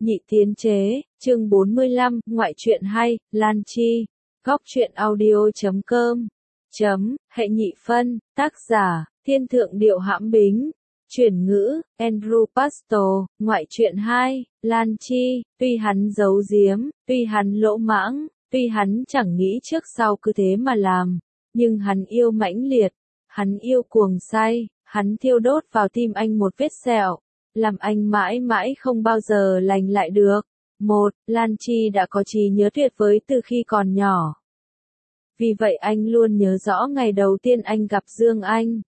Nhị tiến chế, chương 45, ngoại truyện hay, Lan Chi. Góc truyện audio.com. Hệ nhị phân, tác giả, Thiên Thượng Điệu Hãm Bính. Chuyển ngữ, Andrew Pastor. Ngoại truyện 2, Lan Chi. Tuy hắn giấu giếm, tuy hắn lỗ mãng, tuy hắn chẳng nghĩ trước sau cứ thế mà làm, nhưng hắn yêu mãnh liệt, hắn yêu cuồng say, hắn thiêu đốt vào tim anh một vết sẹo, làm anh mãi mãi không bao giờ lành lại được. Lan Chi đã có trí nhớ tuyệt vời từ khi còn nhỏ. Vì vậy anh luôn nhớ rõ ngày đầu tiên anh gặp Dương Anh.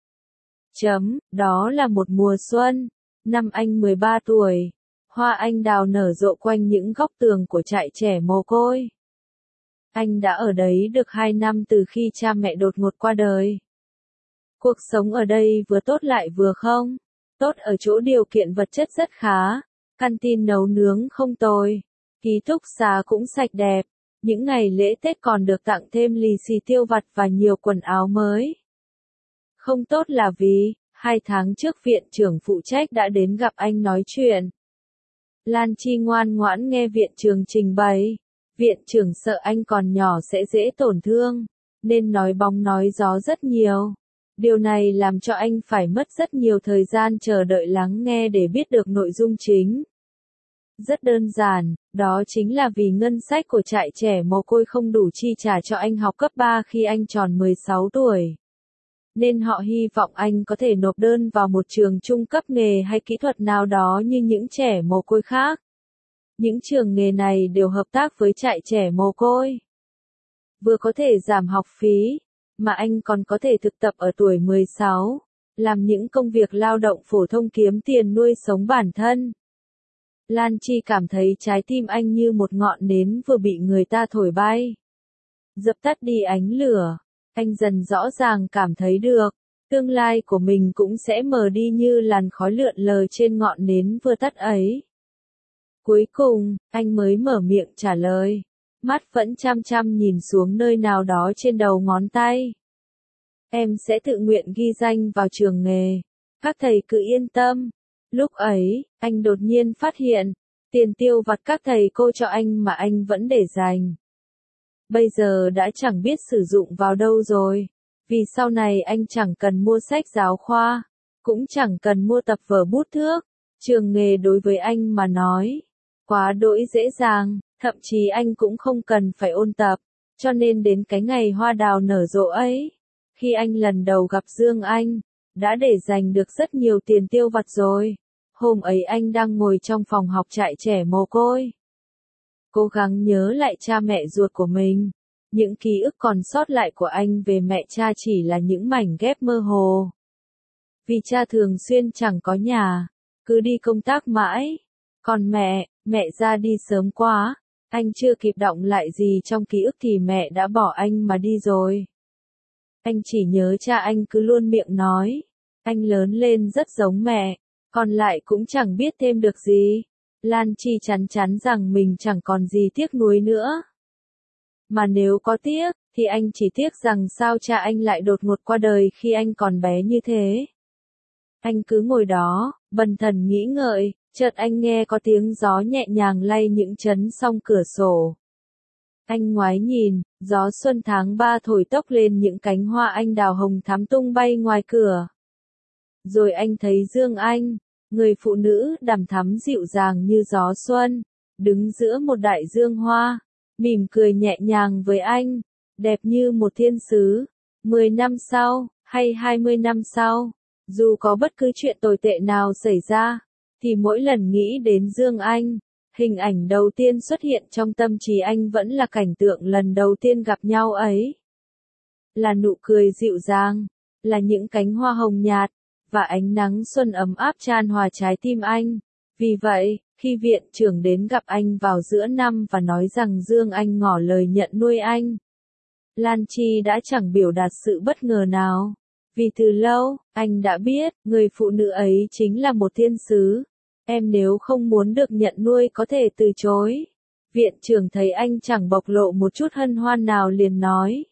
Đó là một mùa xuân, năm anh 13 tuổi. Hoa anh đào nở rộ quanh những góc tường của trại trẻ mồ côi. Anh đã ở đấy được 2 năm từ khi cha mẹ đột ngột qua đời. Cuộc sống ở đây vừa tốt lại vừa không. Tốt ở chỗ điều kiện vật chất rất khá, canteen nấu nướng không tồi, ký túc xá cũng sạch đẹp, những ngày lễ Tết còn được tặng thêm lì xì tiêu vặt và nhiều quần áo mới. Không tốt là vì, 2 tháng trước viện trưởng phụ trách đã đến gặp anh nói chuyện. Lan Chi ngoan ngoãn nghe viện trưởng trình bày, viện trưởng sợ anh còn nhỏ sẽ dễ tổn thương, nên nói bóng nói gió rất nhiều. Điều này làm cho anh phải mất rất nhiều thời gian chờ đợi lắng nghe để biết được nội dung chính. Rất đơn giản, đó chính là vì ngân sách của trại trẻ mồ côi không đủ chi trả cho anh học cấp 3 khi anh tròn 16 tuổi. Nên họ hy vọng anh có thể nộp đơn vào một trường trung cấp nghề hay kỹ thuật nào đó như những trẻ mồ côi khác. Những trường nghề này đều hợp tác với trại trẻ mồ côi. Vừa có thể giảm học phí, mà anh còn có thể thực tập ở tuổi 16, làm những công việc lao động phổ thông kiếm tiền nuôi sống bản thân. Lan Chi cảm thấy trái tim anh như một ngọn nến vừa bị người ta thổi bay. Dập tắt đi ánh lửa, anh dần rõ ràng cảm thấy được, tương lai của mình cũng sẽ mờ đi như làn khói lượn lờ trên ngọn nến vừa tắt ấy. Cuối cùng, anh mới mở miệng trả lời. Mắt vẫn chăm chăm nhìn xuống nơi nào đó trên đầu ngón tay. Em sẽ tự nguyện ghi danh vào trường nghề. Các thầy cứ yên tâm. Lúc ấy, anh đột nhiên phát hiện, tiền tiêu vặt các thầy cô cho anh mà anh vẫn để dành. Bây giờ đã chẳng biết sử dụng vào đâu rồi. Vì sau này anh chẳng cần mua sách giáo khoa, cũng chẳng cần mua tập vở bút thước. Trường nghề đối với anh mà nói, quá đỗi dễ dàng. Thậm chí anh cũng không cần phải ôn tập, cho nên đến cái ngày hoa đào nở rộ ấy, khi anh lần đầu gặp Dương Anh, đã để dành được rất nhiều tiền tiêu vặt rồi. Hôm ấy anh đang ngồi trong phòng học trại trẻ mồ côi, cố gắng nhớ lại cha mẹ ruột của mình. Những ký ức còn sót lại của anh về mẹ cha chỉ là những mảnh ghép mơ hồ. Vì cha thường xuyên chẳng có nhà, cứ đi công tác mãi. Còn mẹ ra đi sớm quá. Anh chưa kịp đọng lại gì trong ký ức thì mẹ đã bỏ anh mà đi rồi. Anh chỉ nhớ cha anh cứ luôn miệng nói, anh lớn lên rất giống mẹ, còn lại cũng chẳng biết thêm được gì. Lan Chi chắn chắn rằng mình chẳng còn gì tiếc nuối nữa. Mà nếu có tiếc, thì anh chỉ tiếc rằng sao cha anh lại đột ngột qua đời khi anh còn bé như thế. Anh cứ ngồi đó, bần thần nghĩ ngợi. Chợt anh nghe có tiếng gió nhẹ nhàng lay những chấn song cửa sổ. Anh ngoái nhìn, gió xuân tháng 3 thổi tốc lên những cánh hoa anh đào hồng thắm tung bay ngoài cửa. Rồi anh thấy Dương Anh, người phụ nữ đằm thắm dịu dàng như gió xuân, đứng giữa một đại dương hoa, mỉm cười nhẹ nhàng với anh, đẹp như một thiên sứ. 10 năm sau, hay 20 năm sau, dù có bất cứ chuyện tồi tệ nào xảy ra, thì mỗi lần nghĩ đến Dương Anh, hình ảnh đầu tiên xuất hiện trong tâm trí anh vẫn là cảnh tượng lần đầu tiên gặp nhau ấy. Là nụ cười dịu dàng, là những cánh hoa hồng nhạt, và ánh nắng xuân ấm áp chan hòa trái tim anh. Vì vậy, khi viện trưởng đến gặp anh vào giữa năm và nói rằng Dương Anh ngỏ lời nhận nuôi anh, Lan Chi đã chẳng biểu đạt sự bất ngờ nào. Vì từ lâu, anh đã biết, người phụ nữ ấy chính là một thiên sứ. Em nếu không muốn được nhận nuôi có thể từ chối. Viện trưởng thấy anh chẳng bộc lộ một chút hân hoan nào liền nói.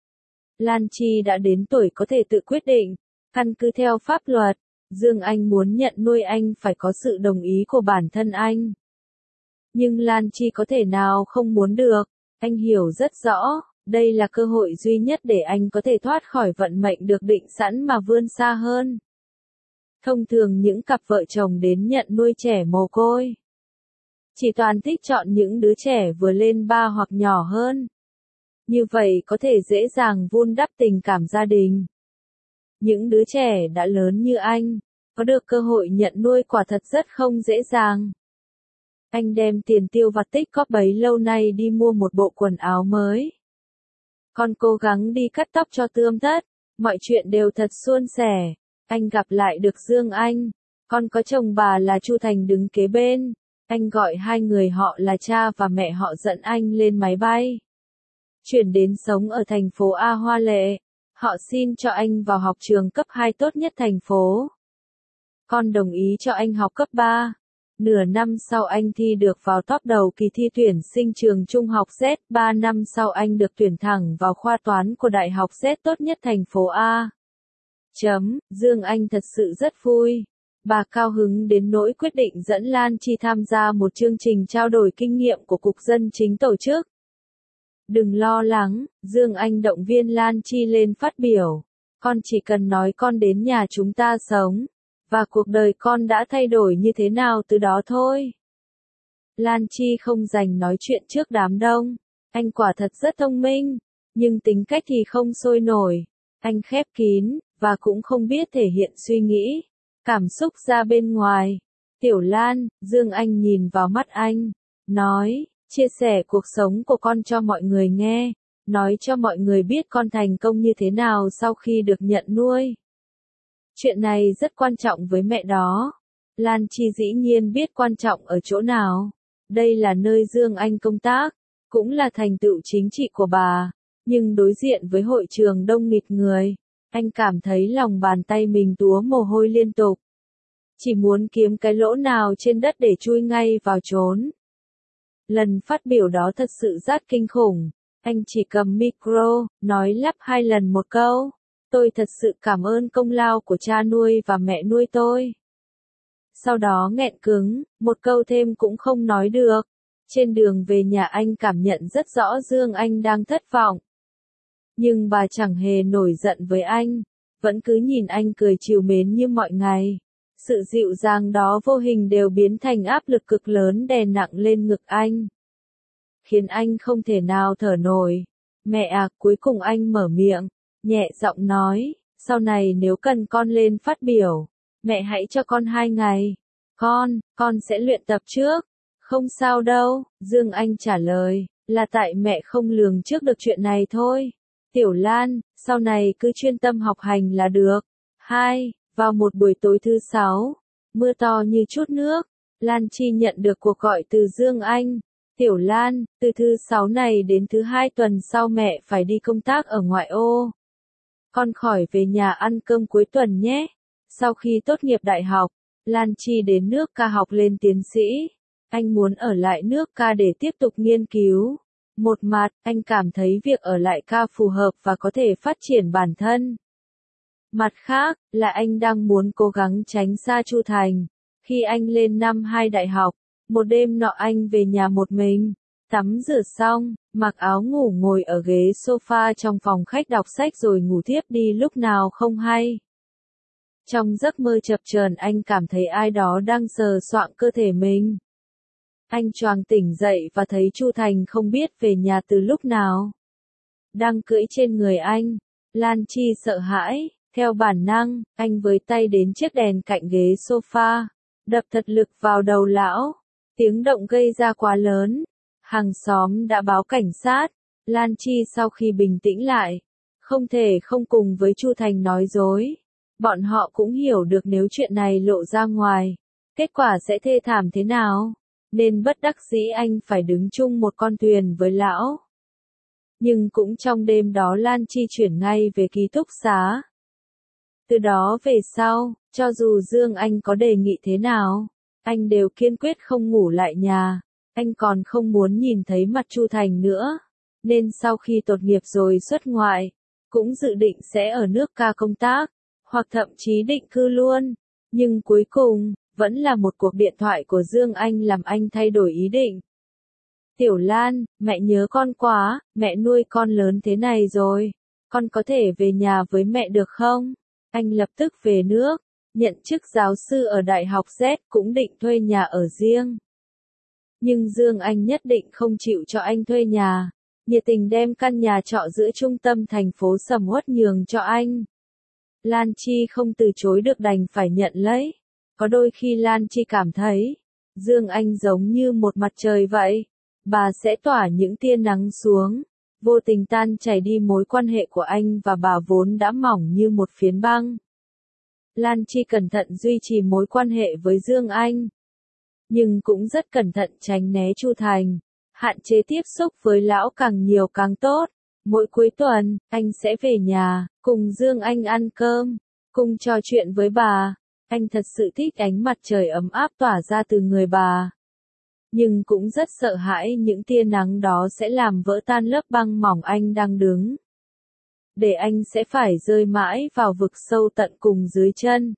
Lan Chi đã đến tuổi có thể tự quyết định. Căn cứ theo pháp luật, Dương Anh muốn nhận nuôi anh phải có sự đồng ý của bản thân anh. Nhưng Lan Chi có thể nào không muốn được, anh hiểu rất rõ, đây là cơ hội duy nhất để anh có thể thoát khỏi vận mệnh được định sẵn mà vươn xa hơn. Thông thường những cặp vợ chồng đến nhận nuôi trẻ mồ côi chỉ toàn thích chọn những đứa trẻ vừa lên 3 hoặc nhỏ hơn. Như vậy có thể dễ dàng vun đắp tình cảm gia đình. Những đứa trẻ đã lớn như anh, có được cơ hội nhận nuôi quả thật rất không dễ dàng. Anh đem tiền tiêu vặt tích cóp bấy lâu nay đi mua một bộ quần áo mới. Con cố gắng đi cắt tóc cho tươm tất, mọi chuyện đều thật suôn sẻ. Anh gặp lại được Dương Anh, con có chồng bà là Chu Thành đứng kế bên. Anh gọi hai người họ là cha và mẹ họ dẫn anh lên máy bay. Chuyển đến sống ở thành phố A Hoa Lệ. Họ xin cho anh vào học trường cấp 2 tốt nhất thành phố. Con đồng ý cho anh học cấp 3. Nửa năm sau anh thi được vào top đầu kỳ thi tuyển sinh trường trung học Z. 3 năm sau anh được tuyển thẳng vào khoa toán của Đại học Z tốt nhất thành phố A. Dương Anh thật sự rất vui. Bà cao hứng đến nỗi quyết định dẫn Lan Chi tham gia một chương trình trao đổi kinh nghiệm của Cục Dân Chính tổ chức. Đừng lo lắng, Dương Anh động viên Lan Chi lên phát biểu. Con chỉ cần nói con đến nhà chúng ta sống, và cuộc đời con đã thay đổi như thế nào từ đó thôi. Lan Chi không dành nói chuyện trước đám đông. Anh quả thật rất thông minh, nhưng tính cách thì không sôi nổi. Anh khép kín, và cũng không biết thể hiện suy nghĩ, cảm xúc ra bên ngoài. Tiểu Lan, Dương Anh nhìn vào mắt anh, nói, chia sẻ cuộc sống của con cho mọi người nghe, nói cho mọi người biết con thành công như thế nào sau khi được nhận nuôi. Chuyện này rất quan trọng với mẹ đó. Lan Chi dĩ nhiên biết quan trọng ở chỗ nào. Đây là nơi Dương Anh công tác, cũng là thành tựu chính trị của bà. Nhưng đối diện với hội trường đông nghịt người, anh cảm thấy lòng bàn tay mình túa mồ hôi liên tục. Chỉ muốn kiếm cái lỗ nào trên đất để chui ngay vào trốn. Lần phát biểu đó thật sự rất kinh khủng. Anh chỉ cầm micro, nói lắp 2 lần một câu. Tôi thật sự cảm ơn công lao của cha nuôi và mẹ nuôi tôi. Sau đó nghẹn cứng, một câu thêm cũng không nói được. Trên đường về nhà anh cảm nhận rất rõ Dương Anh đang thất vọng. Nhưng bà chẳng hề nổi giận với anh, vẫn cứ nhìn anh cười trìu mến như mọi ngày. Sự dịu dàng đó vô hình đều biến thành áp lực cực lớn đè nặng lên ngực anh, khiến anh không thể nào thở nổi. Mẹ à, cuối cùng anh mở miệng, nhẹ giọng nói, sau này nếu cần con lên phát biểu, mẹ hãy cho con 2 ngày. Con sẽ luyện tập trước. Không sao đâu, Dương Anh trả lời, là tại mẹ không lường trước được chuyện này thôi. Tiểu Lan, sau này cứ chuyên tâm học hành là được. Vào một buổi tối thứ 6, mưa to như chút nước, Lan Chi nhận được cuộc gọi từ Dương Anh. Tiểu Lan, từ thứ 6 này đến thứ 2 tuần sau mẹ phải đi công tác ở ngoại ô. Con khỏi về nhà ăn cơm cuối tuần nhé. Sau khi tốt nghiệp đại học, Lan Chi đến nước Ca học lên tiến sĩ. Anh muốn ở lại nước Ca để tiếp tục nghiên cứu. Một mặt, anh cảm thấy việc ở lại Ca phù hợp và có thể phát triển bản thân. Mặt khác, là anh đang muốn cố gắng tránh xa Chu Thành. Khi anh lên năm 2 đại học, một đêm nọ anh về nhà một mình, tắm rửa xong, mặc áo ngủ ngồi ở ghế sofa trong phòng khách đọc sách rồi ngủ thiếp đi lúc nào không hay. Trong giấc mơ chập chờn anh cảm thấy ai đó đang sờ soạng cơ thể mình. Anh choàng tỉnh dậy và thấy Chu Thành không biết về nhà từ lúc nào. Đang cưỡi trên người anh. Lan Chi sợ hãi, theo bản năng, anh với tay đến chiếc đèn cạnh ghế sofa, đập thật lực vào đầu lão. Tiếng động gây ra quá lớn. Hàng xóm đã báo cảnh sát. Lan Chi sau khi bình tĩnh lại, không thể không cùng với Chu Thành nói dối. Bọn họ cũng hiểu được nếu chuyện này lộ ra ngoài, kết quả sẽ thê thảm thế nào, nên bất đắc dĩ anh phải đứng chung một con thuyền với lão. Nhưng cũng trong đêm đó Lan Chi chuyển ngay về ký túc xá. Từ đó về sau, cho dù Dương Anh có đề nghị thế nào, anh đều kiên quyết không ngủ lại nhà. Anh còn không muốn nhìn thấy mặt Chu Thành nữa. Nên sau khi tốt nghiệp rồi xuất ngoại, cũng dự định sẽ ở nước Ca công tác, hoặc thậm chí định cư luôn. Nhưng cuối cùng, vẫn là một cuộc điện thoại của Dương Anh làm anh thay đổi ý định. Tiểu Lan, mẹ nhớ con quá, mẹ nuôi con lớn thế này rồi. Con có thể về nhà với mẹ được không? Anh lập tức về nước, nhận chức giáo sư ở Đại học Z, cũng định thuê nhà ở riêng. Nhưng Dương Anh nhất định không chịu cho anh thuê nhà, nhiệt tình đem căn nhà trọ giữa trung tâm thành phố sầm uất nhường cho anh. Lan Chi không từ chối được đành phải nhận lấy. Có đôi khi Lan Chi cảm thấy, Dương Anh giống như một mặt trời vậy. Bà sẽ tỏa những tia nắng xuống, vô tình tan chảy đi mối quan hệ của anh và bà vốn đã mỏng như một phiến băng. Lan Chi cẩn thận duy trì mối quan hệ với Dương Anh, nhưng cũng rất cẩn thận tránh né Chu Thành, hạn chế tiếp xúc với lão càng nhiều càng tốt. Mỗi cuối tuần, anh sẽ về nhà, cùng Dương Anh ăn cơm, cùng trò chuyện với bà. Anh thật sự thích ánh mặt trời ấm áp tỏa ra từ người bà. Nhưng cũng rất sợ hãi những tia nắng đó sẽ làm vỡ tan lớp băng mỏng anh đang đứng. Để anh sẽ phải rơi mãi vào vực sâu tận cùng dưới chân.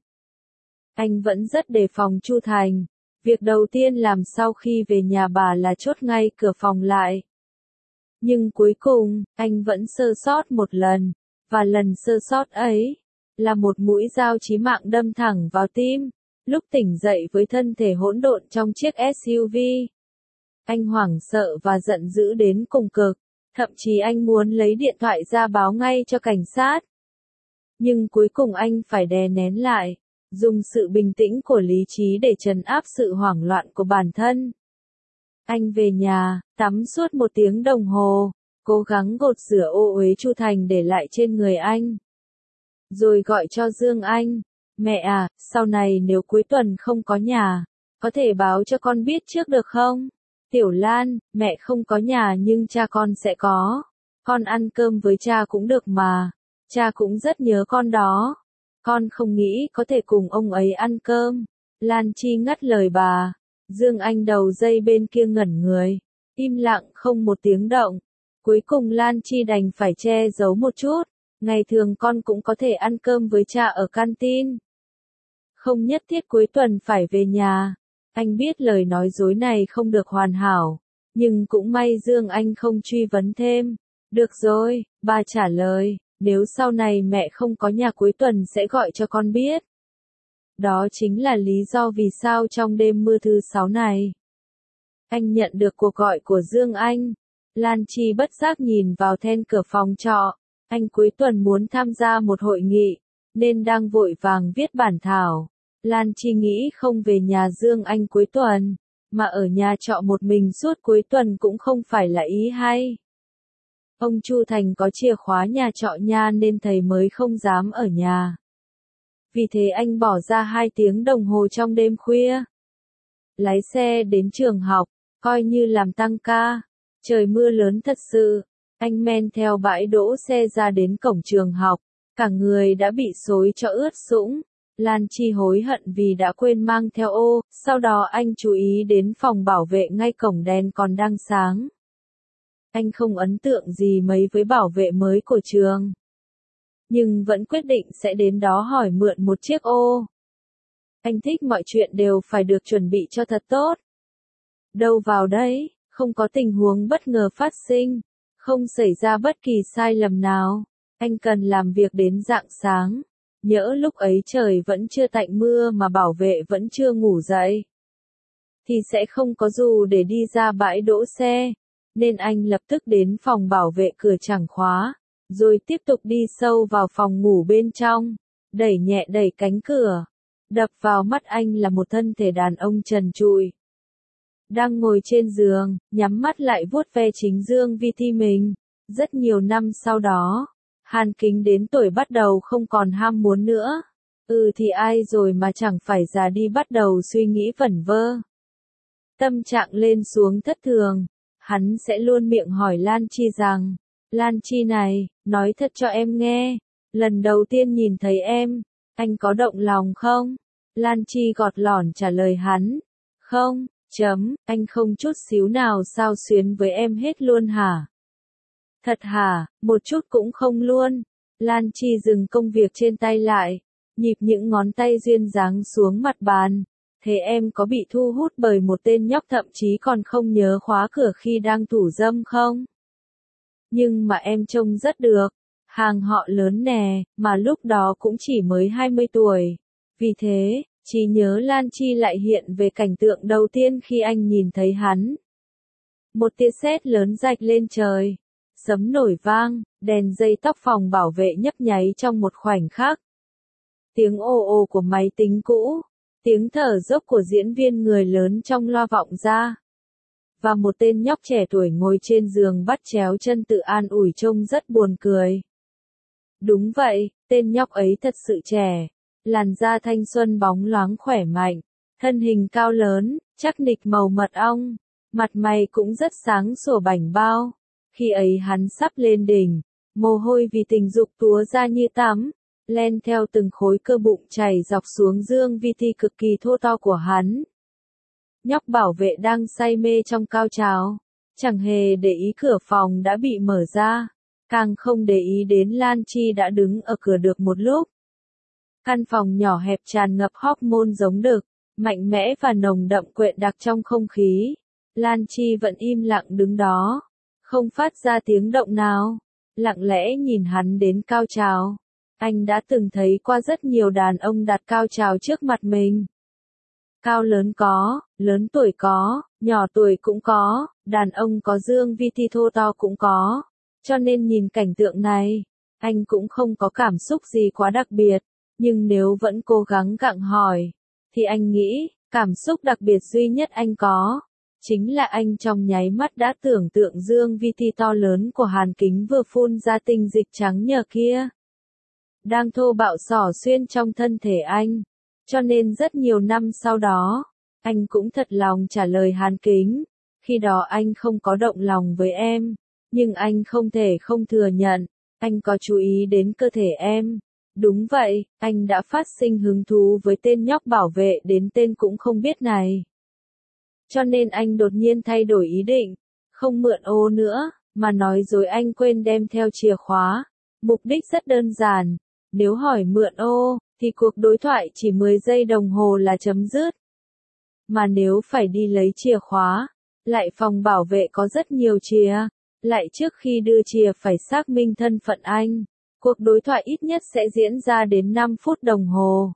Anh vẫn rất đề phòng Chu Thành. Việc đầu tiên làm sau khi về nhà bà là chốt ngay cửa phòng lại. Nhưng cuối cùng, anh vẫn sơ sót một lần, và lần sơ sót ấy, là một mũi dao chí mạng đâm thẳng vào tim. Lúc tỉnh dậy với thân thể hỗn độn trong chiếc SUV, anh hoảng sợ và giận dữ đến cùng cực, thậm chí anh muốn lấy điện thoại ra báo ngay cho cảnh sát. Nhưng cuối cùng anh phải đè nén lại, dùng sự bình tĩnh của lý trí để trấn áp sự hoảng loạn của bản thân. Anh về nhà, tắm suốt 1 tiếng đồng hồ, cố gắng gột rửa ô uế Chu Thành để lại trên người anh. Rồi gọi cho Dương Anh. Mẹ à, sau này nếu cuối tuần không có nhà, có thể báo cho con biết trước được không? Tiểu Lan, mẹ không có nhà nhưng cha con sẽ có. Con ăn cơm với cha cũng được mà. Cha cũng rất nhớ con đó. Con không nghĩ có thể cùng ông ấy ăn cơm. Lan Chi ngắt lời bà. Dương Anh đầu dây bên kia ngẩn người. Im lặng không một tiếng động. Cuối cùng Lan Chi đành phải che giấu một chút. Ngày thường con cũng có thể ăn cơm với cha ở canteen. Không nhất thiết cuối tuần phải về nhà. Anh biết lời nói dối này không được hoàn hảo, nhưng cũng may Dương Anh không truy vấn thêm. Được rồi, bà trả lời, nếu sau này mẹ không có nhà cuối tuần sẽ gọi cho con biết. Đó chính là lý do vì sao trong đêm mưa thứ 6 này, anh nhận được cuộc gọi của Dương Anh. Lan Chi bất giác nhìn vào then cửa phòng trọ. Anh cuối tuần muốn tham gia một hội nghị, nên đang vội vàng viết bản thảo. Lan Chi nghĩ không về nhà Dương Anh cuối tuần, mà ở nhà trọ một mình suốt cuối tuần cũng không phải là ý hay. Ông Chu Thành có chìa khóa nhà trọ nha nên thầy mới không dám ở nhà. Vì thế anh bỏ ra 2 tiếng đồng hồ trong đêm khuya. Lái xe đến trường học, coi như làm tăng ca. Trời mưa lớn thật sự. Anh men theo bãi đỗ xe ra đến cổng trường học. Cả người đã bị xối cho ướt sũng. Lan Chi hối hận vì đã quên mang theo ô, sau đó anh chú ý đến phòng bảo vệ ngay cổng đèn còn đang sáng. Anh không ấn tượng gì mấy với bảo vệ mới của trường, nhưng vẫn quyết định sẽ đến đó hỏi mượn một chiếc ô. Anh thích mọi chuyện đều phải được chuẩn bị cho thật tốt. Đâu vào đấy, không có tình huống bất ngờ phát sinh, không xảy ra bất kỳ sai lầm nào. Anh cần làm việc đến rạng sáng. Nhỡ lúc ấy trời vẫn chưa tạnh mưa mà bảo vệ vẫn chưa ngủ dậy, thì sẽ không có dù để đi ra bãi đỗ xe. Nên anh lập tức đến phòng bảo vệ cửa chẳng khóa, rồi tiếp tục đi sâu vào phòng ngủ bên trong, đẩy nhẹ đẩy cánh cửa. Đập vào mắt anh là một thân thể đàn ông trần trụi, đang ngồi trên giường, nhắm mắt lại vuốt ve chính dương vi thi mình. Rất nhiều năm sau đó, Hàn Kính đến tuổi bắt đầu không còn ham muốn nữa. Thì ai rồi mà chẳng phải già đi bắt đầu suy nghĩ vẩn vơ. Tâm trạng lên xuống thất thường, hắn sẽ luôn miệng hỏi Lan Chi rằng, Lan Chi này, nói thật cho em nghe, lần đầu tiên nhìn thấy em, anh có động lòng không? Lan Chi gọt lỏn trả lời hắn, không, anh không chút xíu nào xao xuyến với em hết luôn hả? Thật hả, một chút cũng không luôn. Lan Chi dừng công việc trên tay lại, nhịp những ngón tay duyên dáng xuống mặt bàn. Thế em có bị thu hút bởi một tên nhóc thậm chí còn không nhớ khóa cửa khi đang thủ dâm không? Nhưng mà em trông rất được. Hàng họ lớn nè, mà lúc đó cũng chỉ mới 20 tuổi. Vì thế, trí nhớ Lan Chi lại hiện về cảnh tượng đầu tiên khi anh nhìn thấy hắn. Một tia sét lớn rạch lên trời. Sấm nổi vang, đèn dây tóc phòng bảo vệ nhấp nháy trong một khoảnh khắc. Tiếng ồ ồ của máy tính cũ, tiếng thở dốc của diễn viên người lớn trong loa vọng ra. Và một tên nhóc trẻ tuổi ngồi trên giường bắt chéo chân tự an ủi trông rất buồn cười. Đúng vậy, tên nhóc ấy thật sự trẻ. Làn da thanh xuân bóng loáng khỏe mạnh, thân hình cao lớn, chắc nịch màu mật ong, mặt mày cũng rất sáng sủa bảnh bao. Khi ấy hắn sắp lên đỉnh, mồ hôi vì tình dục túa ra như tắm, len theo từng khối cơ bụng chảy dọc xuống dương vi ti cực kỳ thô to của hắn. Nhóc bảo vệ đang say mê trong cao trào, chẳng hề để ý cửa phòng đã bị mở ra, càng không để ý đến Lan Chi đã đứng ở cửa được một lúc. Căn phòng nhỏ hẹp tràn ngập hormone giống đực, mạnh mẽ và nồng đậm quện đặc trong không khí. Lan Chi vẫn im lặng đứng đó, không phát ra tiếng động nào, lặng lẽ nhìn hắn đến cao trào. Anh đã từng thấy qua rất nhiều đàn ông đặt cao trào trước mặt mình. Cao lớn có, lớn tuổi có, nhỏ tuổi cũng có, đàn ông có dương vi ti thô to cũng có. Cho nên nhìn cảnh tượng này, anh cũng không có cảm xúc gì quá đặc biệt. Nhưng nếu vẫn cố gắng gặng hỏi, thì anh nghĩ, cảm xúc đặc biệt duy nhất anh có, chính là anh trong nháy mắt đã tưởng tượng dương vi ti to lớn của Hàn Kính vừa phun ra tinh dịch trắng nhờ kia. Đang thô bạo xỏ xuyên trong thân thể anh. Cho nên rất nhiều năm sau đó, anh cũng thật lòng trả lời Hàn Kính. Khi đó anh không có động lòng với em, nhưng anh không thể không thừa nhận, anh có chú ý đến cơ thể em. Đúng vậy, anh đã phát sinh hứng thú với tên nhóc bảo vệ đến tên cũng không biết này. Cho nên anh đột nhiên thay đổi ý định, không mượn ô nữa, mà nói dối anh quên đem theo chìa khóa. Mục đích rất đơn giản, nếu hỏi mượn ô, thì cuộc đối thoại chỉ 10 giây đồng hồ là chấm dứt. Mà nếu phải đi lấy chìa khóa, lại phòng bảo vệ có rất nhiều chìa, lại trước khi đưa chìa phải xác minh thân phận anh. Cuộc đối thoại ít nhất sẽ diễn ra đến 5 phút đồng hồ.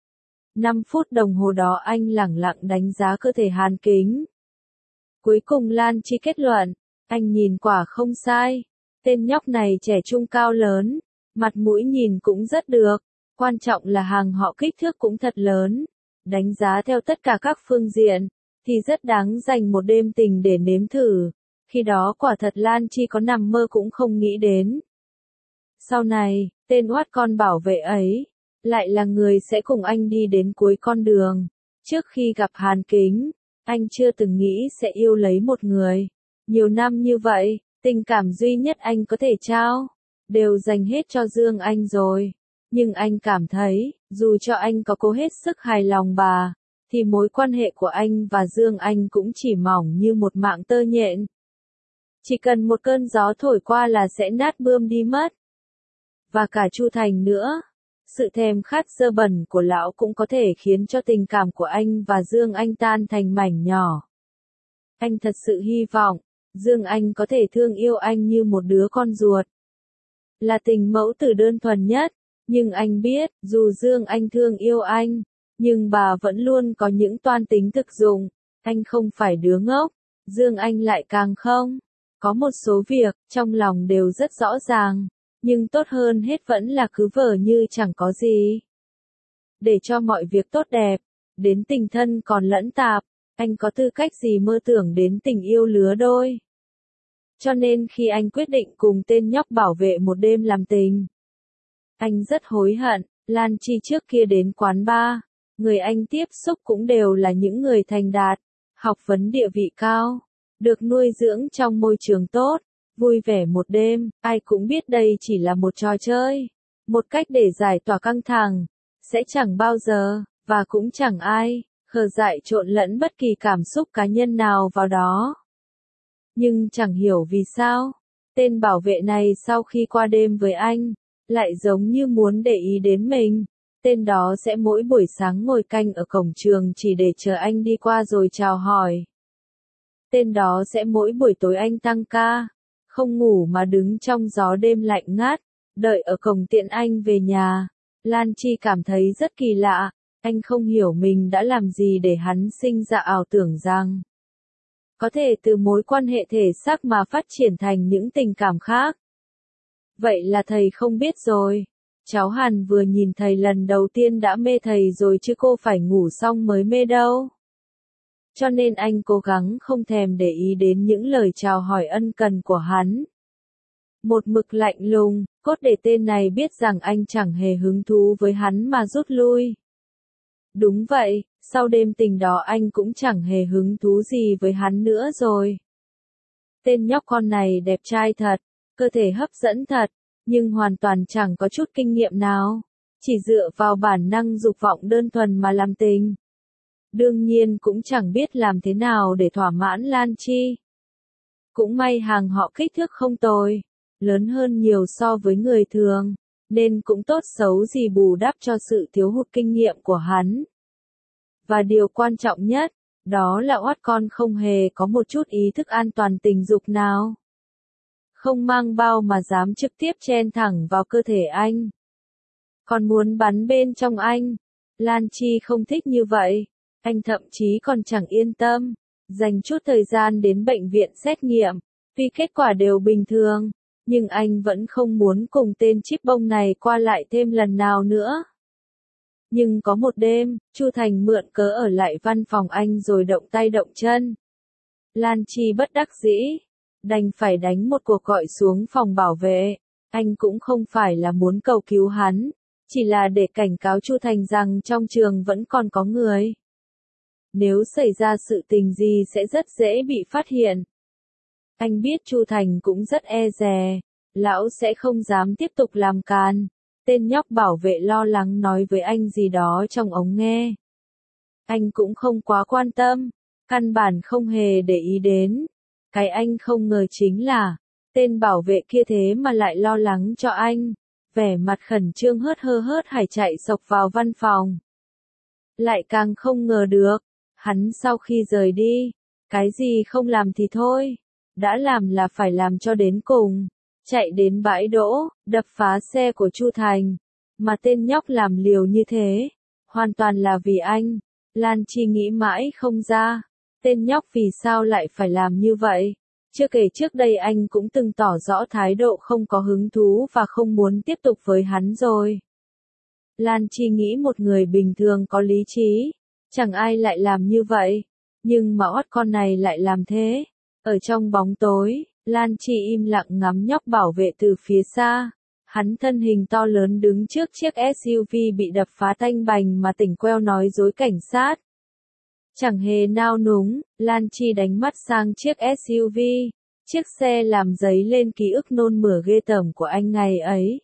5 phút đồng hồ đó anh lẳng lặng đánh giá cơ thể Hàn Kính. Cuối cùng Lan Chi kết luận, anh nhìn quả không sai. Tên nhóc này trẻ trung cao lớn, mặt mũi nhìn cũng rất được. Quan trọng là hàng họ kích thước cũng thật lớn. Đánh giá theo tất cả các phương diện, thì rất đáng dành một đêm tình để nếm thử. Khi đó quả thật Lan Chi có nằm mơ cũng không nghĩ đến. Sau này, tên oát con bảo vệ ấy, lại là người sẽ cùng anh đi đến cuối con đường. Trước khi gặp Hàn Kính, anh chưa từng nghĩ sẽ yêu lấy một người. Nhiều năm như vậy, tình cảm duy nhất anh có thể trao, đều dành hết cho Dương Anh rồi. Nhưng anh cảm thấy, dù cho anh có cố hết sức hài lòng bà, thì mối quan hệ của anh và Dương Anh cũng chỉ mỏng như một mạng tơ nhện. Chỉ cần một cơn gió thổi qua là sẽ nát bươm đi mất. Và cả Chu Thành nữa. Sự thèm khát dơ bẩn của lão cũng có thể khiến cho tình cảm của anh và Dương Anh tan thành mảnh nhỏ. Anh thật sự hy vọng, Dương Anh có thể thương yêu anh như một đứa con ruột. Là tình mẫu tử đơn thuần nhất, nhưng anh biết, dù Dương Anh thương yêu anh, nhưng bà vẫn luôn có những toan tính thực dụng. Anh không phải đứa ngốc, Dương Anh lại càng không. Có một số việc, trong lòng đều rất rõ ràng. Nhưng tốt hơn hết vẫn là cứ vờ như chẳng có gì. Để cho mọi việc tốt đẹp, đến tình thân còn lẫn tạp, anh có tư cách gì mơ tưởng đến tình yêu lứa đôi. Cho nên khi anh quyết định cùng tên nhóc bảo vệ một đêm làm tình, anh rất hối hận. Lan Chi trước kia đến quán bar, người anh tiếp xúc cũng đều là những người thành đạt, học vấn địa vị cao, được nuôi dưỡng trong môi trường tốt. Vui vẻ một đêm, ai cũng biết đây chỉ là một trò chơi, một cách để giải tỏa căng thẳng, sẽ chẳng bao giờ, và cũng chẳng ai, khờ dại trộn lẫn bất kỳ cảm xúc cá nhân nào vào đó. Nhưng chẳng hiểu vì sao, tên bảo vệ này sau khi qua đêm với anh, lại giống như muốn để ý đến mình. Tên đó sẽ mỗi buổi sáng ngồi canh ở cổng trường chỉ để chờ anh đi qua rồi chào hỏi. Tên đó sẽ mỗi buổi tối anh tăng ca, không ngủ mà đứng trong gió đêm lạnh ngắt, đợi ở cổng tiễn anh về nhà. Lan Chi cảm thấy rất kỳ lạ, anh không hiểu mình đã làm gì để hắn sinh ra ảo tưởng rằng có thể từ mối quan hệ thể xác mà phát triển thành những tình cảm khác. Vậy là thầy không biết rồi. Cháu Hàn vừa nhìn thầy lần đầu tiên đã mê thầy rồi chứ cô phải ngủ xong mới mê đâu. Cho nên anh cố gắng không thèm để ý đến những lời chào hỏi ân cần của hắn. Một mực lạnh lùng, cốt để tên này biết rằng anh chẳng hề hứng thú với hắn mà rút lui. Đúng vậy, sau đêm tình đó anh cũng chẳng hề hứng thú gì với hắn nữa rồi. Tên nhóc con này đẹp trai thật, cơ thể hấp dẫn thật, nhưng hoàn toàn chẳng có chút kinh nghiệm nào, chỉ dựa vào bản năng dục vọng đơn thuần mà làm tình. Đương nhiên cũng chẳng biết làm thế nào để thỏa mãn Lan Chi. Cũng may hàng họ kích thước không tồi, lớn hơn nhiều so với người thường, nên cũng tốt xấu gì bù đắp cho sự thiếu hụt kinh nghiệm của hắn. Và điều quan trọng nhất, đó là oát con không hề có một chút ý thức an toàn tình dục nào. Không mang bao mà dám trực tiếp chen thẳng vào cơ thể anh. Còn muốn bắn bên trong anh. Lan Chi không thích như vậy. Anh thậm chí còn chẳng yên tâm. Dành chút thời gian đến bệnh viện xét nghiệm. Tuy kết quả đều bình thường. Nhưng anh vẫn không muốn cùng tên chip bông này qua lại thêm lần nào nữa. Nhưng có một đêm, Chu Thành mượn cớ ở lại văn phòng anh rồi động tay động chân. Lan Chi bất đắc dĩ, đành phải đánh một cuộc gọi xuống phòng bảo vệ. Anh cũng không phải là muốn cầu cứu hắn, chỉ là để cảnh cáo Chu Thành rằng trong trường vẫn còn có người. Nếu xảy ra sự tình gì sẽ rất dễ bị phát hiện. Anh biết Chu Thành cũng rất e dè, lão sẽ không dám tiếp tục làm càn. Tên nhóc bảo vệ lo lắng nói với anh gì đó trong ống nghe. Anh cũng không quá quan tâm, căn bản không hề để ý đến. Cái anh không ngờ chính là, tên bảo vệ kia thế mà lại lo lắng cho anh. Vẻ mặt khẩn trương hớt hải chạy sộc vào văn phòng. Lại càng không ngờ được, hắn sau khi rời đi, cái gì không làm thì thôi, đã làm là phải làm cho đến cùng. Chạy đến bãi đỗ, đập phá xe của Chu Thành, mà tên nhóc làm liều như thế, hoàn toàn là vì anh. Lan Chi nghĩ mãi không ra, tên nhóc vì sao lại phải làm như vậy. Chưa kể trước đây anh cũng từng tỏ rõ thái độ không có hứng thú và không muốn tiếp tục với hắn rồi. Lan Chi nghĩ một người bình thường có lý trí, chẳng ai lại làm như vậy, nhưng mà oát con này lại làm thế. Ở trong bóng tối, Lan Chi im lặng ngắm nhóc bảo vệ từ phía xa. Hắn thân hình to lớn đứng trước chiếc SUV bị đập phá tanh bành mà tỉnh queo nói dối cảnh sát. Chẳng hề nao núng, Lan Chi đánh mắt sang chiếc SUV. Chiếc xe làm dấy lên ký ức nôn mửa ghê tởm của anh ngày ấy.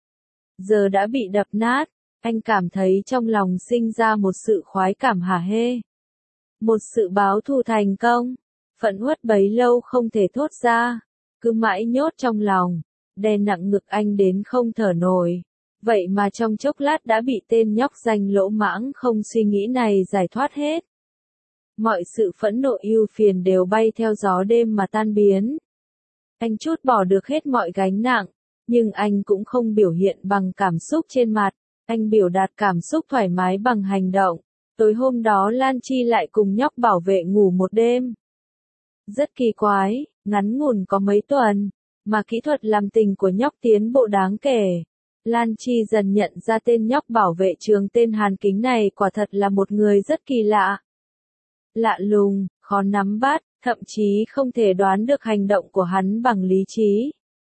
Giờ đã bị đập nát, anh cảm thấy trong lòng sinh ra một sự khoái cảm hả hê. Một sự báo thù thành công. Phẫn uất bấy lâu không thể thốt ra, cứ mãi nhốt trong lòng, đè nặng ngực anh đến không thở nổi. Vậy mà trong chốc lát đã bị tên nhóc danh lỗ mãng không suy nghĩ này giải thoát hết. Mọi sự phẫn nộ ưu phiền đều bay theo gió đêm mà tan biến. Anh trút bỏ được hết mọi gánh nặng, nhưng anh cũng không biểu hiện bằng cảm xúc trên mặt, anh biểu đạt cảm xúc thoải mái bằng hành động. Tối hôm đó Lan Chi lại cùng nhóc bảo vệ ngủ một đêm. Rất kỳ quái, ngắn ngủn có mấy tuần, mà kỹ thuật làm tình của nhóc tiến bộ đáng kể. Lan Chi dần nhận ra tên nhóc bảo vệ trường tên Hàn Kính này quả thật là một người rất kỳ lạ. Lạ lùng, khó nắm bắt, thậm chí không thể đoán được hành động của hắn bằng lý trí.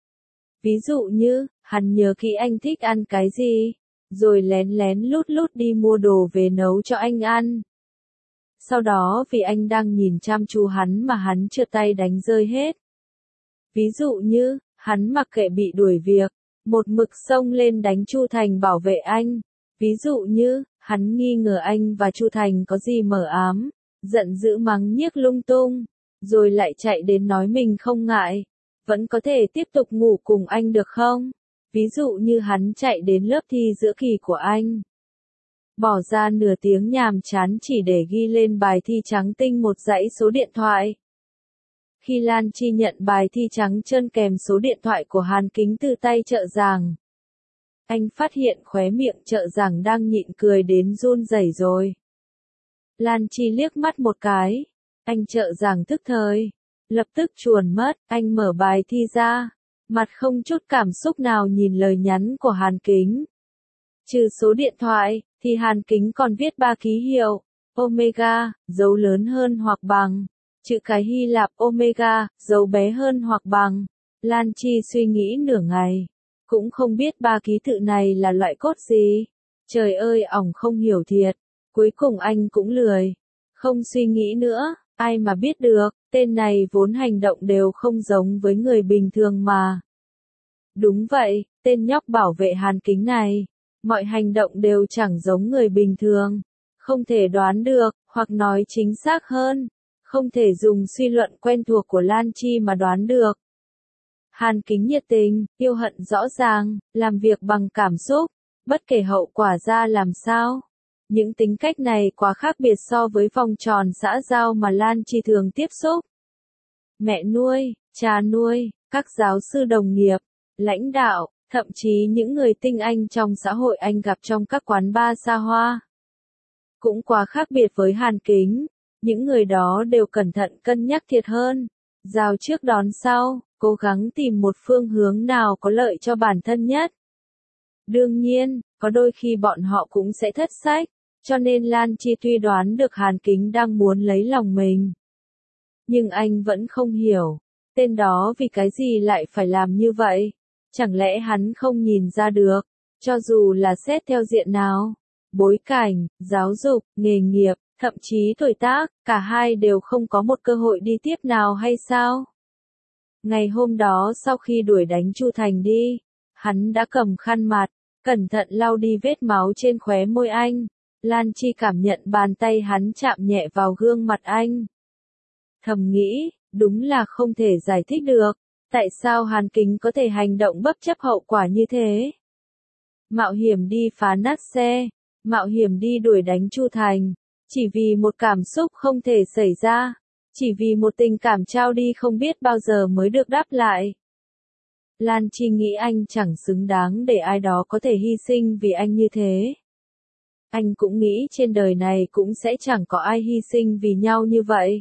Ví dụ như, hắn nhớ kỹ anh thích ăn cái gì, rồi lén lén lút lút đi mua đồ về nấu cho anh ăn. Sau đó vì anh đang nhìn chăm chú hắn mà hắn trượt tay đánh rơi hết. Ví dụ như, hắn mặc kệ bị đuổi việc, một mực xông lên đánh Chu Thành bảo vệ anh. Ví dụ như, hắn nghi ngờ anh và Chu Thành có gì mờ ám, giận dữ mắng nhiếc lung tung, rồi lại chạy đến nói mình không ngại, vẫn có thể tiếp tục ngủ cùng anh được không? Ví dụ như hắn chạy đến lớp thi giữa kỳ của anh. Bỏ ra nửa tiếng nhàm chán chỉ để ghi lên bài thi trắng tinh một dãy số điện thoại. Khi Lan Chi nhận bài thi trắng trơn kèm số điện thoại của Hàn Kính từ tay trợ giảng, anh phát hiện khóe miệng trợ giảng đang nhịn cười đến run rẩy rồi. Lan Chi liếc mắt một cái, anh trợ giảng thức thời, lập tức chuồn mất, anh mở bài thi ra, mặt không chút cảm xúc nào nhìn lời nhắn của Hàn Kính. Trừ số điện thoại, thì Hàn Kính còn viết 3 ký hiệu, Omega, dấu lớn hơn hoặc bằng, chữ cái Hy Lạp Omega, dấu bé hơn hoặc bằng. Lan Chi suy nghĩ nửa ngày, cũng không biết 3 ký tự này là loại code gì. Trời ơi, ỏng không hiểu thiệt. Cuối cùng anh cũng lười, không suy nghĩ nữa, ai mà biết được, tên này vốn hành động đều không giống với người bình thường mà. Đúng vậy, tên nhóc bảo vệ Hàn Kính này, mọi hành động đều chẳng giống người bình thường, không thể đoán được, hoặc nói chính xác hơn, không thể dùng suy luận quen thuộc của Lan Chi mà đoán được. Hàn Kính nhiệt tình, yêu hận rõ ràng, làm việc bằng cảm xúc, bất kể hậu quả ra làm sao. Những tính cách này quá khác biệt so với vòng tròn xã giao mà Lan Chi thường tiếp xúc. Mẹ nuôi, cha nuôi, các giáo sư đồng nghiệp, lãnh đạo, thậm chí những người tinh anh trong xã hội anh gặp trong các quán bar xa hoa. Cũng quá khác biệt với Hàn Kính, những người đó đều cẩn thận cân nhắc thiệt hơn, giao trước đón sau, cố gắng tìm một phương hướng nào có lợi cho bản thân nhất. Đương nhiên, có đôi khi bọn họ cũng sẽ thất sách, cho nên Lan Chi tuy đoán được Hàn Kính đang muốn lấy lòng mình. Nhưng anh vẫn không hiểu, tên đó vì cái gì lại phải làm như vậy, chẳng lẽ hắn không nhìn ra được, cho dù là xét theo diện nào, bối cảnh, giáo dục, nghề nghiệp, thậm chí tuổi tác, cả hai đều không có một cơ hội đi tiếp nào hay sao? Ngày hôm đó sau khi đuổi đánh Chu Thành đi, hắn đã cầm khăn mặt, cẩn thận lau đi vết máu trên khóe môi anh. Lan Chi cảm nhận bàn tay hắn chạm nhẹ vào gương mặt anh. Thầm nghĩ, đúng là không thể giải thích được, tại sao Hàn Kính có thể hành động bất chấp hậu quả như thế. Mạo hiểm đi phá nát xe, mạo hiểm đi đuổi đánh Chu Thành, chỉ vì một cảm xúc không thể xảy ra, chỉ vì một tình cảm trao đi không biết bao giờ mới được đáp lại. Lan Chi nghĩ anh chẳng xứng đáng để ai đó có thể hy sinh vì anh như thế. Anh cũng nghĩ trên đời này cũng sẽ chẳng có ai hy sinh vì nhau như vậy.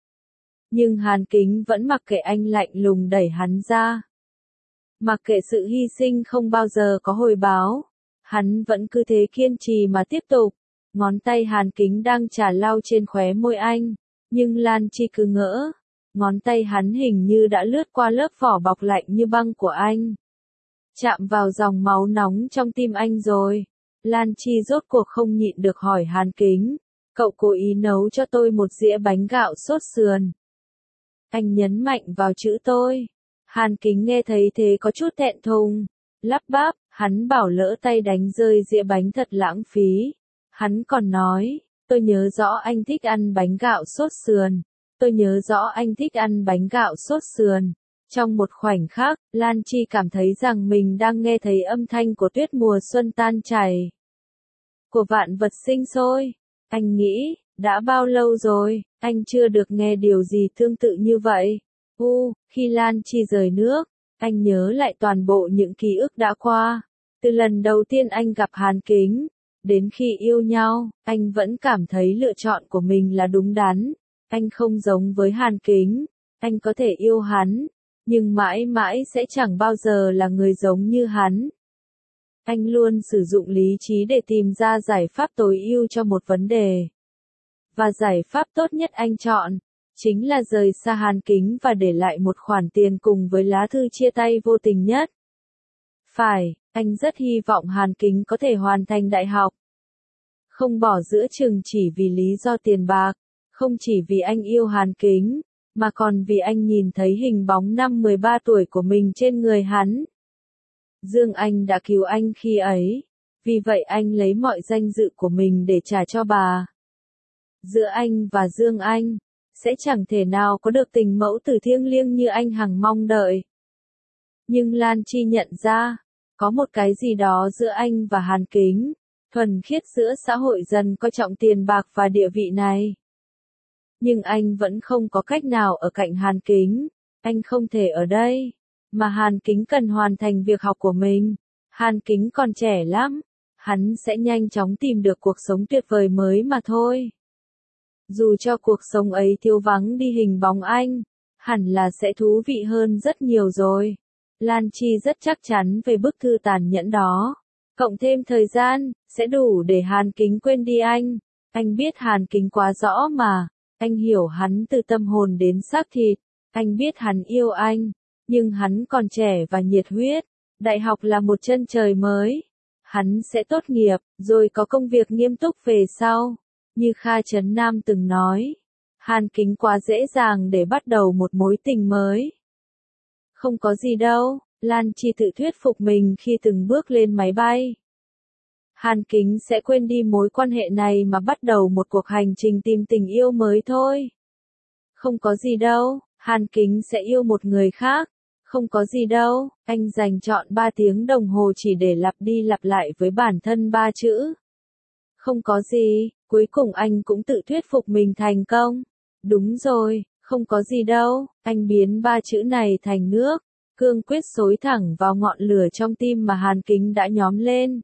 Nhưng Hàn Kính vẫn mặc kệ anh lạnh lùng đẩy hắn ra. Mặc kệ sự hy sinh không bao giờ có hồi báo, hắn vẫn cứ thế kiên trì mà tiếp tục. Ngón tay Hàn Kính đang chà lau trên khóe môi anh, nhưng Lan Chi cứ ngỡ, ngón tay hắn hình như đã lướt qua lớp vỏ bọc lạnh như băng của anh. Chạm vào dòng máu nóng trong tim anh rồi. Lan Chi rốt cuộc không nhịn được hỏi Hàn Kính, cậu cố ý nấu cho tôi một dĩa bánh gạo sốt sườn. Anh nhấn mạnh vào chữ tôi. Hàn Kính nghe thấy thế có chút thẹn thùng, lắp bắp, hắn bảo lỡ tay đánh rơi dĩa bánh thật lãng phí. Hắn còn nói, tôi nhớ rõ anh thích ăn bánh gạo sốt sườn. Tôi nhớ rõ anh thích ăn bánh gạo sốt sườn. Trong một khoảnh khắc, Lan Chi cảm thấy rằng mình đang nghe thấy âm thanh của tuyết mùa xuân tan chảy. Của vạn vật sinh sôi. Anh nghĩ, đã bao lâu rồi, anh chưa được nghe điều gì tương tự như vậy. Khi Lan Chi rời nước, anh nhớ lại toàn bộ những ký ức đã qua. Từ lần đầu tiên anh gặp Hàn Kính, đến khi yêu nhau, anh vẫn cảm thấy lựa chọn của mình là đúng đắn. Anh không giống với Hàn Kính, anh có thể yêu hắn, nhưng mãi mãi sẽ chẳng bao giờ là người giống như hắn. Anh luôn sử dụng lý trí để tìm ra giải pháp tối ưu cho một vấn đề. Và giải pháp tốt nhất anh chọn, chính là rời xa Hàn Kính và để lại một khoản tiền cùng với lá thư chia tay vô tình nhất. Phải, anh rất hy vọng Hàn Kính có thể hoàn thành đại học. Không bỏ giữa chừng chỉ vì lý do tiền bạc, không chỉ vì anh yêu Hàn Kính, mà còn vì anh nhìn thấy hình bóng năm 13 tuổi của mình trên người hắn. Dương Anh đã cứu anh khi ấy, vì vậy anh lấy mọi danh dự của mình để trả cho bà. Giữa anh và Dương Anh, sẽ chẳng thể nào có được tình mẫu tử thiêng liêng như anh hằng mong đợi. Nhưng Lan Chi nhận ra, có một cái gì đó giữa anh và Hàn Kính, thuần khiết giữa xã hội dần coi trọng tiền bạc và địa vị này. Nhưng anh vẫn không có cách nào ở cạnh Hàn Kính, anh không thể ở đây, mà Hàn Kính cần hoàn thành việc học của mình. Hàn Kính còn trẻ lắm, hắn sẽ nhanh chóng tìm được cuộc sống tuyệt vời mới mà thôi. Dù cho cuộc sống ấy thiếu vắng đi hình bóng anh, hẳn là sẽ thú vị hơn rất nhiều rồi. Lan Chi rất chắc chắn về bức thư tàn nhẫn đó. Cộng thêm thời gian, sẽ đủ để Hàn Kính quên đi anh. Anh biết Hàn Kính quá rõ mà. Anh hiểu hắn từ tâm hồn đến xác thịt. Anh biết hắn yêu anh. Nhưng hắn còn trẻ và nhiệt huyết. Đại học là một chân trời mới. Hắn sẽ tốt nghiệp, rồi có công việc nghiêm túc về sau. Như Kha Trấn Nam từng nói. Hàn Kính quá dễ dàng để bắt đầu một mối tình mới. Không có gì đâu, Lan Chi tự thuyết phục mình khi từng bước lên máy bay. Hàn Kính sẽ quên đi mối quan hệ này mà bắt đầu một cuộc hành trình tìm tình yêu mới thôi. Không có gì đâu, Hàn Kính sẽ yêu một người khác. Không có gì đâu, anh dành trọn 3 tiếng đồng hồ chỉ để lặp đi lặp lại với bản thân 3 chữ. Không có gì, cuối cùng anh cũng tự thuyết phục mình thành công. Đúng rồi, không có gì đâu, anh biến 3 chữ này thành nước, cương quyết xối thẳng vào ngọn lửa trong tim mà Hàn Kính đã nhóm lên.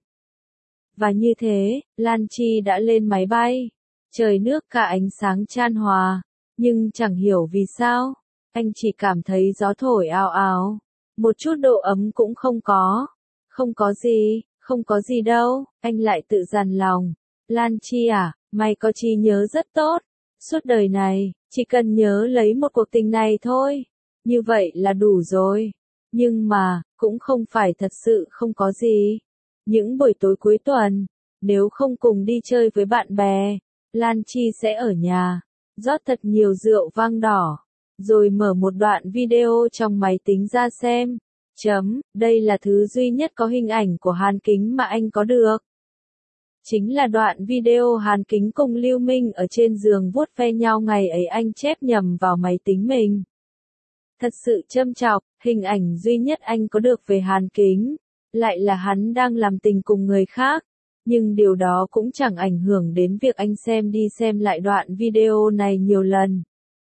Và như thế, Lan Chi đã lên máy bay. Trời nước cả ánh sáng chan hòa, nhưng chẳng hiểu vì sao, anh chỉ cảm thấy gió thổi ào ào, một chút độ ấm cũng không có. Không có gì, không có gì đâu, anh lại tự dằn lòng. Lan Chi à, mày có trí nhớ rất tốt. Suốt đời này, chỉ cần nhớ lấy một cuộc tình này thôi. Như vậy là đủ rồi. Nhưng mà, cũng không phải thật sự không có gì. Những buổi tối cuối tuần, nếu không cùng đi chơi với bạn bè, Lan Chi sẽ ở nhà, rót thật nhiều rượu vang đỏ, rồi mở một đoạn video trong máy tính ra xem. Đây là thứ duy nhất có hình ảnh của Hàn Kính mà anh có được. Chính là đoạn video Hàn Kính cùng Lưu Minh ở trên giường vuốt ve nhau ngày ấy anh chép nhầm vào máy tính mình. Thật sự châm chọc, hình ảnh duy nhất anh có được về Hàn Kính, lại là hắn đang làm tình cùng người khác. Nhưng điều đó cũng chẳng ảnh hưởng đến việc anh xem đi xem lại đoạn video này nhiều lần.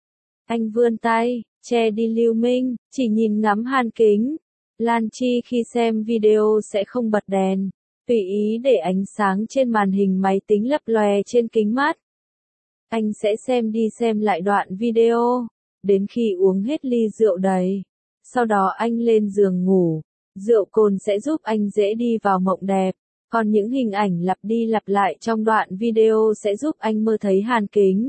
Anh vươn tay, che đi Lưu Minh, chỉ nhìn ngắm Hàn Kính. Lan Chi khi xem video sẽ không bật đèn, tùy ý để ánh sáng trên màn hình máy tính lấp lòe trên kính mắt. Anh sẽ xem đi xem lại đoạn video, đến khi uống hết ly rượu đầy. Sau đó anh lên giường ngủ, rượu cồn sẽ giúp anh dễ đi vào mộng đẹp. Còn những hình ảnh lặp đi lặp lại trong đoạn video sẽ giúp anh mơ thấy Hàn Kính.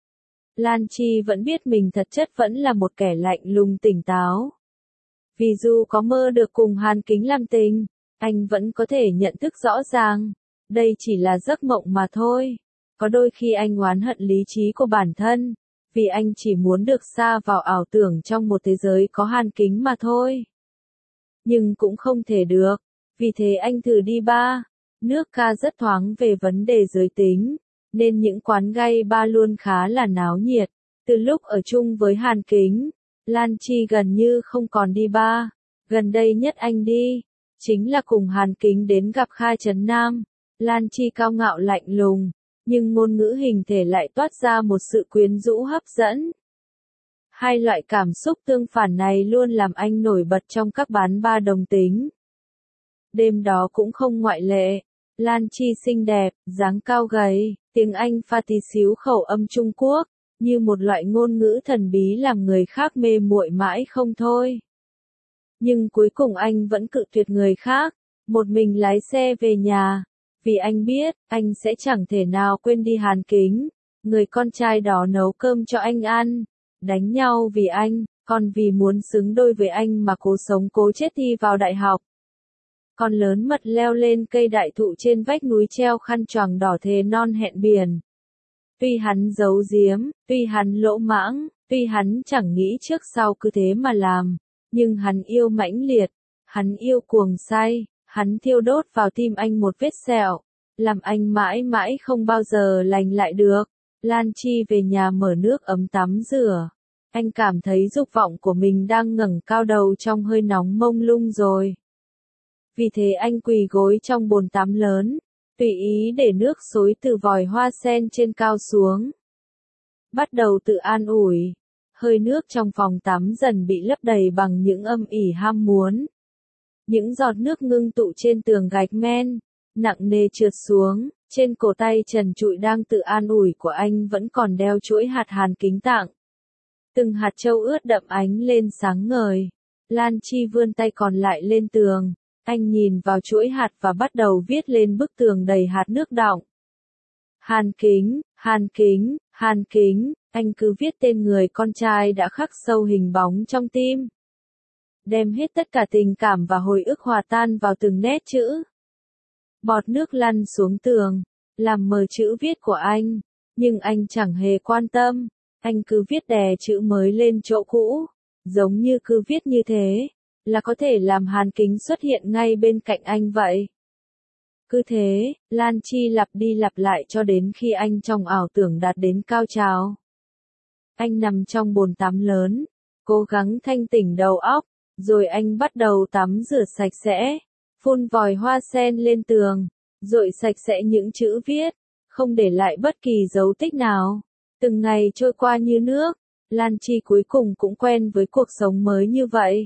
Lan Chi vẫn biết mình thật chất vẫn là một kẻ lạnh lùng tỉnh táo. Vì dù có mơ được cùng Hàn Kính làm tình, anh vẫn có thể nhận thức rõ ràng, đây chỉ là giấc mộng mà thôi. Có đôi khi anh oán hận lý trí của bản thân, vì anh chỉ muốn được sa vào ảo tưởng trong một thế giới có Hàn Kính mà thôi. Nhưng cũng không thể được, vì thế anh thử đi bar. Nước ca rất thoáng về vấn đề giới tính, nên những quán gay bar luôn khá là náo nhiệt. Từ lúc ở chung với Hàn Kính, Lan Chi gần như không còn đi bar. Gần đây nhất anh đi, chính là cùng Hàn Kính đến gặp Kha Trấn Nam. Lan Chi cao ngạo lạnh lùng, nhưng ngôn ngữ hình thể lại toát ra một sự quyến rũ hấp dẫn. Hai loại cảm xúc tương phản này luôn làm anh nổi bật trong các bán bar đồng tính. Đêm đó cũng không ngoại lệ. Lan Chi xinh đẹp, dáng cao gầy, tiếng Anh pha tí xíu khẩu âm Trung Quốc, như một loại ngôn ngữ thần bí làm người khác mê muội mãi không thôi. Nhưng cuối cùng anh vẫn cự tuyệt người khác, một mình lái xe về nhà, vì anh biết, anh sẽ chẳng thể nào quên đi Hàn Kính, người con trai đó nấu cơm cho anh ăn, đánh nhau vì anh, còn vì muốn xứng đôi với anh mà cố sống cố chết thi vào đại học. Con lớn mật leo lên cây đại thụ trên vách núi treo khăn choàng đỏ thề non hẹn biển. Tuy hắn giấu giếm, tuy hắn lỗ mãng, tuy hắn chẳng nghĩ trước sau cứ thế mà làm, nhưng hắn yêu mãnh liệt, hắn yêu cuồng say, hắn thiêu đốt vào tim anh một vết sẹo, làm anh mãi mãi không bao giờ lành lại được. Lan Chi về nhà mở nước ấm tắm rửa. Anh cảm thấy dục vọng của mình đang ngẩng cao đầu trong hơi nóng mông lung rồi. Vì thế anh quỳ gối trong bồn tắm lớn, Tùy ý để nước xối từ vòi hoa sen trên cao xuống. Bắt đầu tự an ủi. Hơi nước trong phòng tắm dần bị lấp đầy bằng những âm ỉ ham muốn. Những giọt nước ngưng tụ trên tường gạch men, nặng nề trượt xuống, trên cổ tay trần trụi đang tự an ủi của anh vẫn còn đeo chuỗi hạt hàn kính tặng. Từng hạt châu ướt đậm ánh lên sáng ngời. Lan Chi vươn tay còn lại lên tường. Anh nhìn vào chuỗi hạt và bắt đầu viết lên bức tường đầy hạt nước đọng. Hàn Kính, Hàn Kính, Hàn Kính, anh cứ viết tên người con trai đã khắc sâu hình bóng trong tim. Đem hết tất cả tình cảm và hồi ức hòa tan vào từng nét chữ. Bọt nước lăn xuống tường, làm mờ chữ viết của anh, nhưng anh chẳng hề quan tâm. Anh cứ viết đè chữ mới lên chỗ cũ, giống như cứ viết như thế, là có thể làm Hàn Kính xuất hiện ngay bên cạnh anh vậy. Cứ thế, Lan Chi lặp đi lặp lại cho đến khi anh trong ảo tưởng đạt đến cao trào. Anh nằm trong bồn tắm lớn, cố gắng thanh tỉnh đầu óc, rồi anh bắt đầu tắm rửa sạch sẽ, phun vòi hoa sen lên tường, rội sạch sẽ những chữ viết, không để lại bất kỳ dấu tích nào. Từng ngày trôi qua như nước, Lan Chi cuối cùng cũng quen với cuộc sống mới như vậy.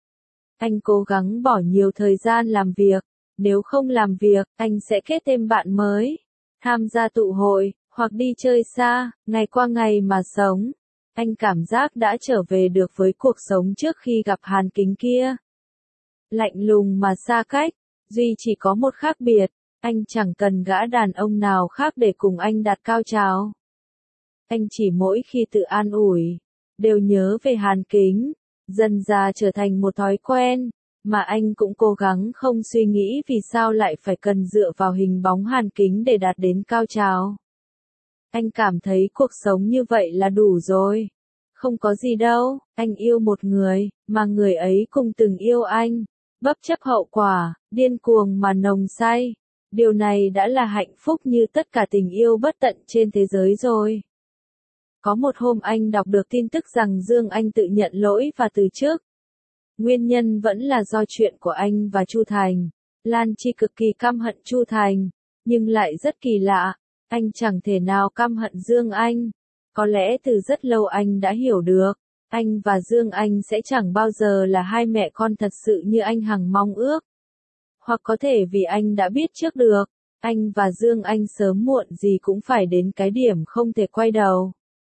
Anh cố gắng bỏ nhiều thời gian làm việc, nếu không làm việc, anh sẽ kết thêm bạn mới, tham gia tụ hội, hoặc đi chơi xa, ngày qua ngày mà sống. Anh cảm giác đã trở về được với cuộc sống trước khi gặp Hàn Kính kia. Lạnh lùng mà xa cách, duy chỉ có một khác biệt, anh chẳng cần gã đàn ông nào khác để cùng anh đạt cao trào. Anh chỉ mỗi khi tự an ủi, đều nhớ về Hàn Kính, dần dà trở thành một thói quen, mà anh cũng cố gắng không suy nghĩ vì sao lại phải cần dựa vào hình bóng Hàn Kính để đạt đến cao trào. Anh cảm thấy cuộc sống như vậy là đủ rồi. Không có gì đâu, anh yêu một người, mà người ấy cũng từng yêu anh. Bất chấp hậu quả, điên cuồng mà nồng say. Điều này đã là hạnh phúc như tất cả tình yêu bất tận trên thế giới rồi. Có một hôm anh đọc được tin tức rằng Dương Anh tự nhận lỗi và từ chức. Nguyên nhân vẫn là do chuyện của anh và Chu Thành. Lan Chi cực kỳ căm hận Chu Thành, nhưng lại rất kỳ lạ, anh chẳng thể nào căm hận Dương Anh. Có lẽ từ rất lâu anh đã hiểu được, anh và Dương Anh sẽ chẳng bao giờ là hai mẹ con thật sự như anh hằng mong ước. Hoặc có thể vì anh đã biết trước được, anh và Dương Anh sớm muộn gì cũng phải đến cái điểm không thể quay đầu.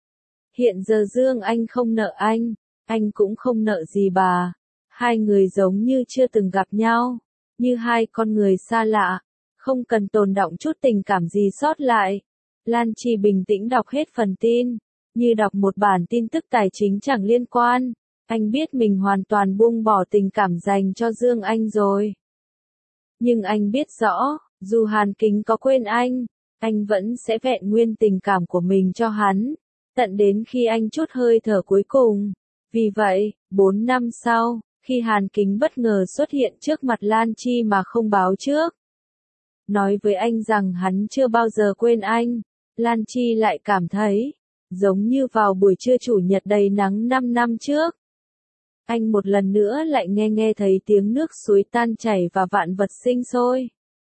Hiện giờ Dương Anh không nợ anh cũng không nợ gì bà. Hai người giống như chưa từng gặp nhau, như hai con người xa lạ, không cần tồn đọng chút tình cảm gì sót lại. Lan Chi bình tĩnh đọc hết phần tin, như đọc một bản tin tức tài chính chẳng liên quan. Anh biết mình hoàn toàn buông bỏ tình cảm dành cho Dương Anh rồi. Nhưng anh biết rõ, dù Hàn Kính có quên anh vẫn sẽ vẹn nguyên tình cảm của mình cho hắn, tận đến khi anh trút hơi thở cuối cùng. Vì vậy, 4 năm sau, khi Hàn Kính bất ngờ xuất hiện trước mặt Lan Chi mà không báo trước, nói với anh rằng hắn chưa bao giờ quên anh, Lan Chi lại cảm thấy, giống như vào buổi trưa chủ nhật đầy nắng 5 năm trước. Anh một lần nữa lại nghe thấy tiếng nước suối tan chảy và vạn vật sinh sôi.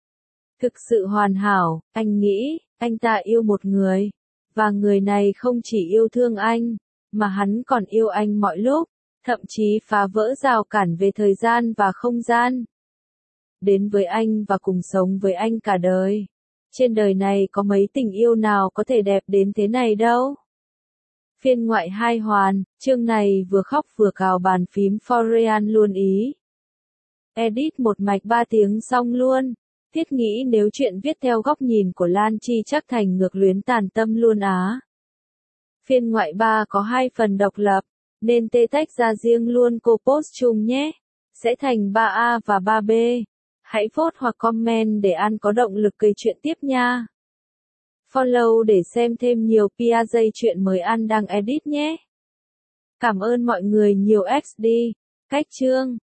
Thực sự hoàn hảo, anh nghĩ, anh ta yêu một người, và người này không chỉ yêu thương anh, mà hắn còn yêu anh mọi lúc, thậm chí phá vỡ rào cản về thời gian và không gian. Đến với anh và cùng sống với anh cả đời. Trên đời này có mấy tình yêu nào có thể đẹp đến thế này đâu. Phiên ngoại 2 hoàn, chương này vừa khóc vừa cào bàn phím Florian luôn ý. Edit một mạch 3 tiếng xong luôn. Thiết nghĩ nếu chuyện viết theo góc nhìn của Lan Chi chắc thành ngược luyến tàn tâm luôn á. Phiên ngoại 3 có 2 phần độc lập, nên tê tách ra riêng luôn cô post chung nhé. Sẽ thành 3A và 3B. Hãy vote hoặc comment để An có động lực kể chuyện tiếp nha. Follow để xem thêm nhiều PR dây chuyện mới An đang edit nhé. Cảm ơn mọi người nhiều XD. Cách chương